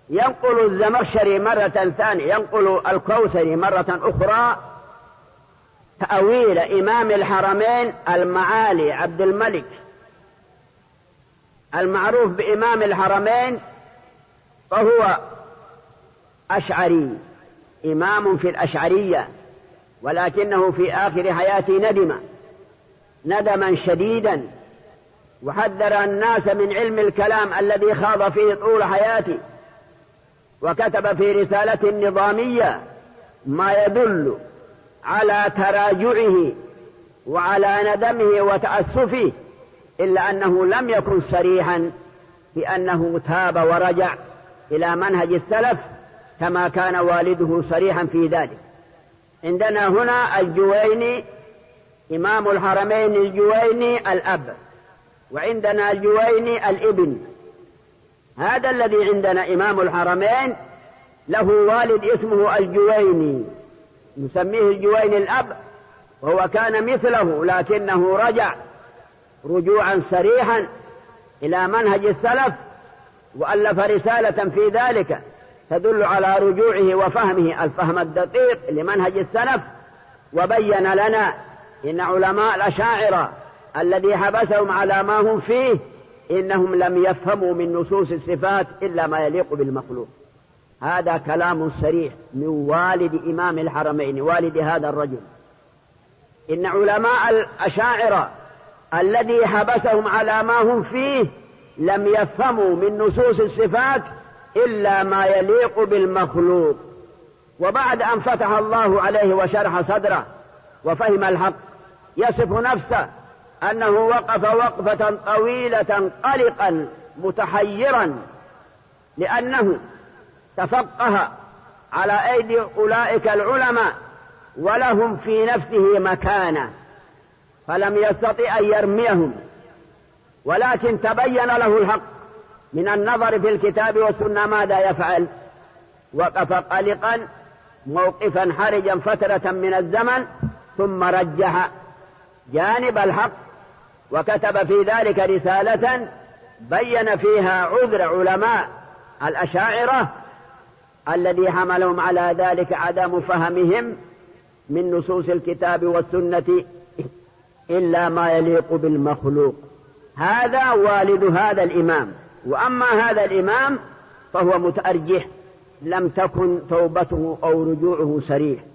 ينقل الزمخشري مرة ثانية، ينقل الكوثري مرة أخرى تأويل إمام الحرمين المعالي عبد الملك المعروف بإمام الحرمين، فهو أشعري، إمام في الأشعرية، ولكنه في آخر حياته ندما شديدا، وحذر الناس من علم الكلام الذي خاض فيه طول حياته، وكتب في رسالة نظامية ما يدل على تراجعه وعلى ندمه وتأسفه، إلا أنه لم يكن صريحا بأنه تاب ورجع إلى منهج السلف كما كان والده صريحا في ذلك. عندنا هنا الجويني إمام الحرمين، الجويني الأب، وعندنا الجويني الابن. هذا الذي عندنا إمام الحرمين له والد اسمه الجويني، نسميه الجويني الأب، وهو كان مثله لكنه رجع رجوعا صريحا إلى منهج السلف، وألف رسالة في ذلك تدل على رجوعه وفهمه الفهم الدقيق لمنهج السلف، وبين لنا إن علماء الأشاعرة الذي حبسهم على ما هم فيه إنهم لم يفهموا من نصوص الصفات إلا ما يليق بالمخلوق. هذا كلام صريح من والد إمام الحرمين، والد هذا الرجل. إن علماء الأشاعرة الذي حبسهم على ما هم فيه لم يفهموا من نصوص الصفات إلا ما يليق بالمخلوق. وبعد أن فتح الله عليه وشرح صدره وفهم الحق، يصف نفسه أنه وقف وقفة طويلة قلقا متحيرا، لأنه تفقه على أيدي أولئك العلماء ولهم في نفسه مكانة، فلم يستطع أن يرميهم، ولكن تبين له الحق من النظر في الكتاب والسنة. ماذا يفعل؟ وقف قلقا موقفا حرجا فترة من الزمن، ثم رجح جانب الحق، وكتب في ذلك رسالة بين فيها عذر علماء الأشاعرة الذي حملهم على ذلك عدم فهمهم من نصوص الكتاب والسنة إلا ما يليق بالمخلوق. هذا والد هذا الإمام. وأما هذا الإمام فهو متأرجح، لم تكن توبته أو رجوعه صريح.